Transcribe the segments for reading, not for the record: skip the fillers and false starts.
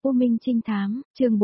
U Minh Trinh Thám, chương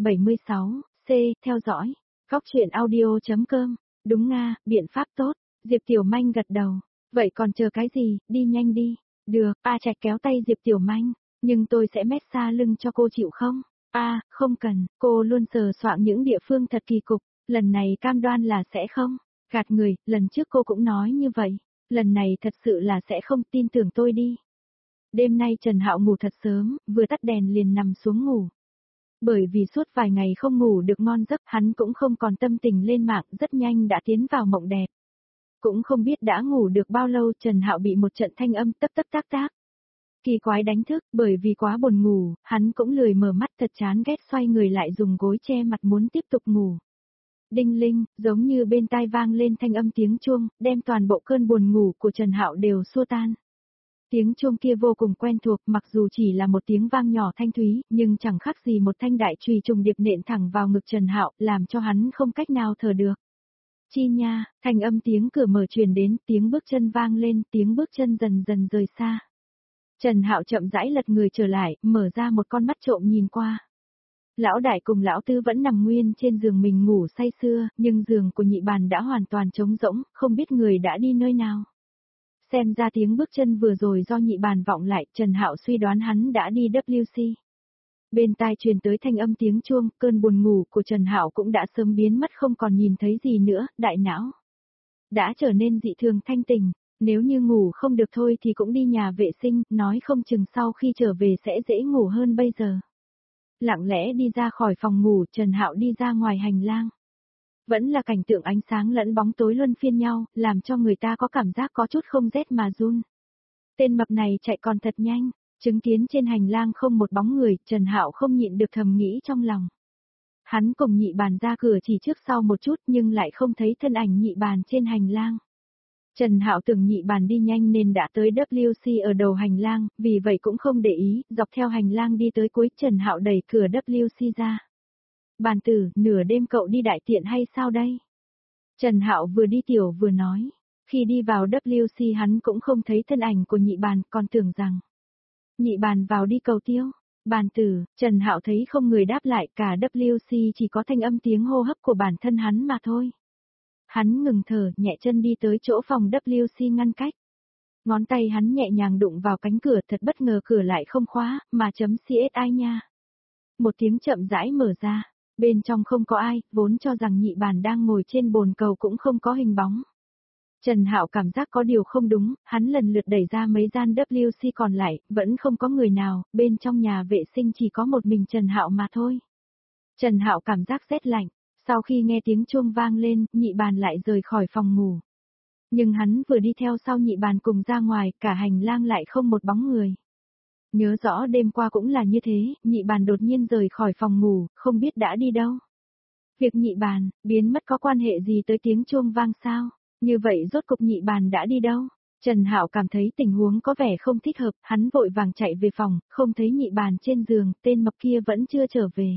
476, C, theo dõi. Góc truyện audio.com, đúng nga, biện pháp tốt, Diệp Tiểu Manh gật đầu. Vậy còn chờ cái gì, đi nhanh đi. Được, A Trạch kéo tay Diệp Tiểu Manh, nhưng tôi sẽ massage lưng cho cô chịu không? Không cần, cô luôn sờ soạng những địa phương thật kỳ cục, lần này cam đoan là sẽ không. Gạt người, lần trước cô cũng nói như vậy, lần này thật sự là sẽ không, tin tưởng tôi đi. Đêm nay Trần Hạo ngủ thật sớm, vừa tắt đèn liền nằm xuống ngủ. Bởi vì suốt vài ngày không ngủ được ngon giấc, hắn cũng không còn tâm tình lên mạng, rất nhanh đã tiến vào mộng đẹp. Cũng không biết đã ngủ được bao lâu, Trần Hạo bị một trận thanh âm tấp tấp tác tác. Kỳ quái đánh thức, bởi vì quá buồn ngủ, hắn cũng lười mở mắt, thật chán ghét, xoay người lại dùng gối che mặt muốn tiếp tục ngủ. Đinh linh, giống như bên tai vang lên thanh âm tiếng chuông, đem toàn bộ cơn buồn ngủ của Trần Hạo đều xua tan. Tiếng chuông kia vô cùng quen thuộc, mặc dù chỉ là một tiếng vang nhỏ thanh thúy, nhưng chẳng khác gì một thanh đại chùy trùng điệp nện thẳng vào ngực Trần Hạo, làm cho hắn không cách nào thở được. Chi nha, thanh âm tiếng cửa mở truyền đến, tiếng bước chân vang lên, tiếng bước chân dần dần rời xa. Trần Hạo chậm rãi lật người trở lại, mở ra một con mắt trộm nhìn qua. Lão đại cùng lão tư vẫn nằm nguyên trên giường mình ngủ say sưa, nhưng giường của nhị bàn đã hoàn toàn trống rỗng, không biết người đã đi nơi nào. Xem ra tiếng bước chân vừa rồi do nhị bàn vọng lại, Trần Hạo suy đoán hắn đã đi WC. Bên tai truyền tới thanh âm tiếng chuông, cơn buồn ngủ của Trần Hạo cũng đã sớm biến mất, không còn nhìn thấy gì nữa, đại não đã trở nên dị thường thanh tỉnh, nếu như ngủ không được thôi thì cũng đi nhà vệ sinh, nói không chừng sau khi trở về sẽ dễ ngủ hơn bây giờ. Lặng lẽ đi ra khỏi phòng ngủ, Trần Hạo đi ra ngoài hành lang. Vẫn là cảnh tượng ánh sáng lẫn bóng tối luân phiên nhau, làm cho người ta có cảm giác có chút không rét mà run. Tên mập này chạy còn thật nhanh, chứng kiến trên hành lang không một bóng người, Trần Hạo không nhịn được thầm nghĩ trong lòng. Hắn cùng nhị bàn ra cửa chỉ trước sau một chút nhưng lại không thấy thân ảnh nhị bàn trên hành lang. Trần Hạo tưởng nhị bàn đi nhanh nên đã tới WC ở đầu hành lang, vì vậy cũng không để ý, dọc theo hành lang đi tới cuối, Trần Hạo đẩy cửa WC ra. Bàn tử, nửa đêm cậu đi đại tiện hay sao đây? Trần Hạo vừa đi tiểu vừa nói. Khi đi vào WC hắn cũng không thấy thân ảnh của nhị bàn, còn tưởng rằng nhị bàn vào đi cầu tiêu. Bàn tử, Trần Hạo thấy không người đáp lại, cả WC chỉ có thanh âm tiếng hô hấp của bản thân hắn mà thôi. Hắn ngừng thở, nhẹ chân đi tới chỗ phòng WC ngăn cách. Ngón tay hắn nhẹ nhàng đụng vào cánh cửa, thật bất ngờ cửa lại không khóa, mà chấm CSI nha. Một tiếng chậm rãi mở ra, bên trong không có ai, vốn cho rằng nhị bàn đang ngồi trên bồn cầu cũng không có hình bóng. Trần Hạo cảm giác có điều không đúng, hắn lần lượt đẩy ra mấy gian WC còn lại, vẫn không có người nào, bên trong nhà vệ sinh chỉ có một mình Trần Hạo mà thôi. Trần Hạo cảm giác rét lạnh, sau khi nghe tiếng chuông vang lên, nhị bàn lại rời khỏi phòng ngủ. Nhưng hắn vừa đi theo sau nhị bàn cùng ra ngoài, cả hành lang lại không một bóng người. Nhớ rõ đêm qua cũng là như thế, nhị bàn đột nhiên rời khỏi phòng ngủ, không biết đã đi đâu. Việc nhị bàn, biến mất có quan hệ gì tới tiếng chuông vang sao? Như vậy rốt cục nhị bàn đã đi đâu? Trần Hạo cảm thấy tình huống có vẻ không thích hợp, hắn vội vàng chạy về phòng, không thấy nhị bàn trên giường, tên mập kia vẫn chưa trở về.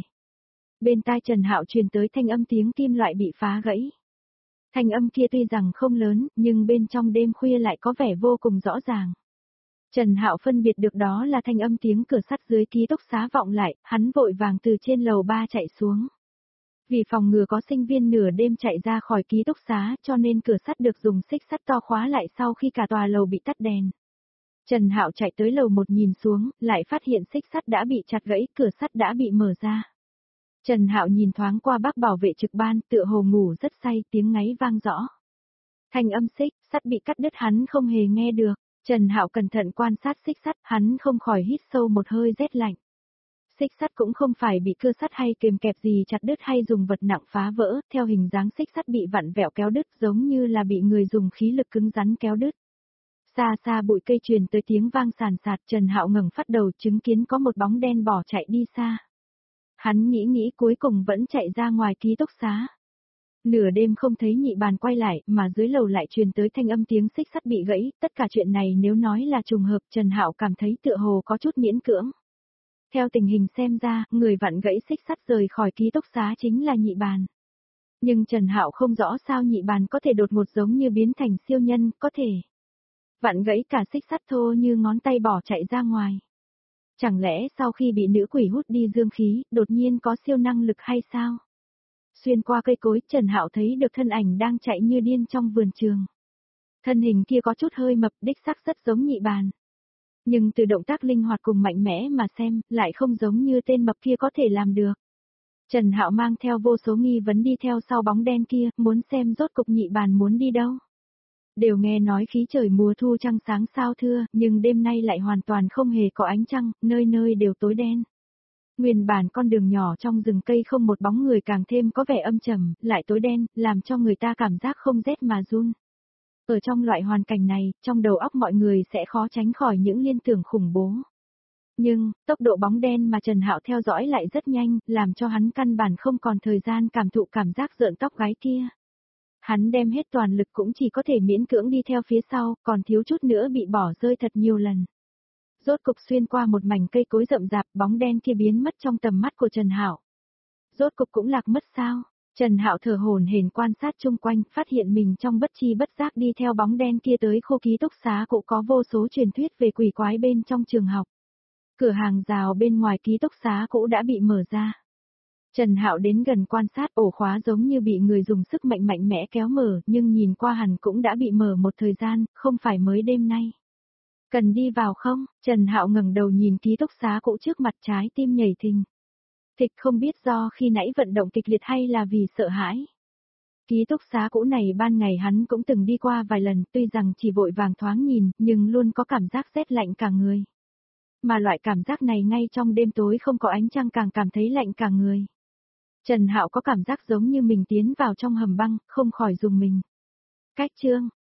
Bên tai Trần Hạo truyền tới thanh âm tiếng kim loại bị phá gãy. Thanh âm kia tuy rằng không lớn, nhưng bên trong đêm khuya lại có vẻ vô cùng rõ ràng. Trần Hạo phân biệt được đó là thanh âm tiếng cửa sắt dưới ký túc xá vọng lại, hắn vội vàng từ trên lầu 3 chạy xuống. Vì phòng ngừa có sinh viên nửa đêm chạy ra khỏi ký túc xá cho nên cửa sắt được dùng xích sắt to khóa lại sau khi cả tòa lầu bị tắt đèn. Trần Hạo chạy tới lầu 1 nhìn xuống, lại phát hiện xích sắt đã bị chặt gãy, cửa sắt đã bị mở ra. Trần Hạo nhìn thoáng qua bác bảo vệ trực ban, tựa hồ ngủ rất say, tiếng ngáy vang rõ. Thanh âm xích sắt bị cắt đứt hắn không hề nghe được. Trần Hạo cẩn thận quan sát xích sắt, hắn không khỏi hít sâu một hơi rét lạnh. Xích sắt cũng không phải bị cưa sắt hay kềm kẹp gì chặt đứt hay dùng vật nặng phá vỡ, theo hình dáng xích sắt bị vặn vẹo kéo đứt giống như là bị người dùng khí lực cứng rắn kéo đứt. Xa xa bụi cây truyền tới tiếng vang sàn sạt, Trần Hạo ngẩng phát đầu chứng kiến có một bóng đen bỏ chạy đi xa. Hắn nghĩ cuối cùng vẫn chạy ra ngoài ký túc xá. Nửa đêm không thấy nhị bàn quay lại, mà dưới lầu lại truyền tới thanh âm tiếng xích sắt bị gãy, tất cả chuyện này nếu nói là trùng hợp, Trần Hạo cảm thấy tựa hồ có chút miễn cưỡng. Theo tình hình xem ra, người vặn gãy xích sắt rời khỏi ký túc xá chính là nhị bàn. Nhưng Trần Hạo không rõ sao nhị bàn có thể đột ngột giống như biến thành siêu nhân, có thể vặn gãy cả xích sắt thô như ngón tay bỏ chạy ra ngoài. Chẳng lẽ sau khi bị nữ quỷ hút đi dương khí, đột nhiên có siêu năng lực hay sao? Xuyên qua cây cối, Trần Hạo thấy được thân ảnh đang chạy như điên trong vườn trường. Thân hình kia có chút hơi mập, đích xác rất giống Nhị Bàn. Nhưng từ động tác linh hoạt cùng mạnh mẽ mà xem, lại không giống như tên mập kia có thể làm được. Trần Hạo mang theo vô số nghi vấn đi theo sau bóng đen kia, muốn xem rốt cục Nhị Bàn muốn đi đâu. Đều nghe nói khí trời mùa thu trăng sáng sao thưa, nhưng đêm nay lại hoàn toàn không hề có ánh trăng, nơi nơi đều tối đen. Nguyên bản con đường nhỏ trong rừng cây không một bóng người càng thêm có vẻ âm trầm, lại tối đen, làm cho người ta cảm giác không rét mà run. Ở trong loại hoàn cảnh này, trong đầu óc mọi người sẽ khó tránh khỏi những liên tưởng khủng bố. Nhưng, tốc độ bóng đen mà Trần Hạo theo dõi lại rất nhanh, làm cho hắn căn bản không còn thời gian cảm thụ cảm giác rợn tóc gáy kia. Hắn đem hết toàn lực cũng chỉ có thể miễn cưỡng đi theo phía sau, còn thiếu chút nữa bị bỏ rơi thật nhiều lần. Rốt cục xuyên qua một mảnh cây cối rậm rạp, bóng đen kia biến mất trong tầm mắt của Trần Hạo. Rốt cục cũng lạc mất sao? Trần Hạo thở hổn hển quan sát chung quanh, phát hiện mình trong bất chi bất giác đi theo bóng đen kia tới khu ký túc xá cũng có vô số truyền thuyết về quỷ quái bên trong trường học. Cửa hàng rào bên ngoài ký túc xá cũ đã bị mở ra. Trần Hạo đến gần quan sát, ổ khóa giống như bị người dùng sức mạnh mạnh mẽ kéo mở, nhưng nhìn qua hẳn cũng đã bị mở một thời gian, không phải mới đêm nay. Cần đi vào không? Trần Hạo ngẩng đầu nhìn ký túc xá cũ trước mặt, trái tim nhảy thình. Thịch không biết do khi nãy vận động kịch liệt hay là vì sợ hãi. Ký túc xá cũ này ban ngày hắn cũng từng đi qua vài lần, tuy rằng chỉ vội vàng thoáng nhìn, nhưng luôn có cảm giác rét lạnh cả người. Mà loại cảm giác này ngay trong đêm tối không có ánh trăng càng cảm thấy lạnh cả người. Trần Hạo có cảm giác giống như mình tiến vào trong hầm băng, không khỏi rùng mình. Cách chương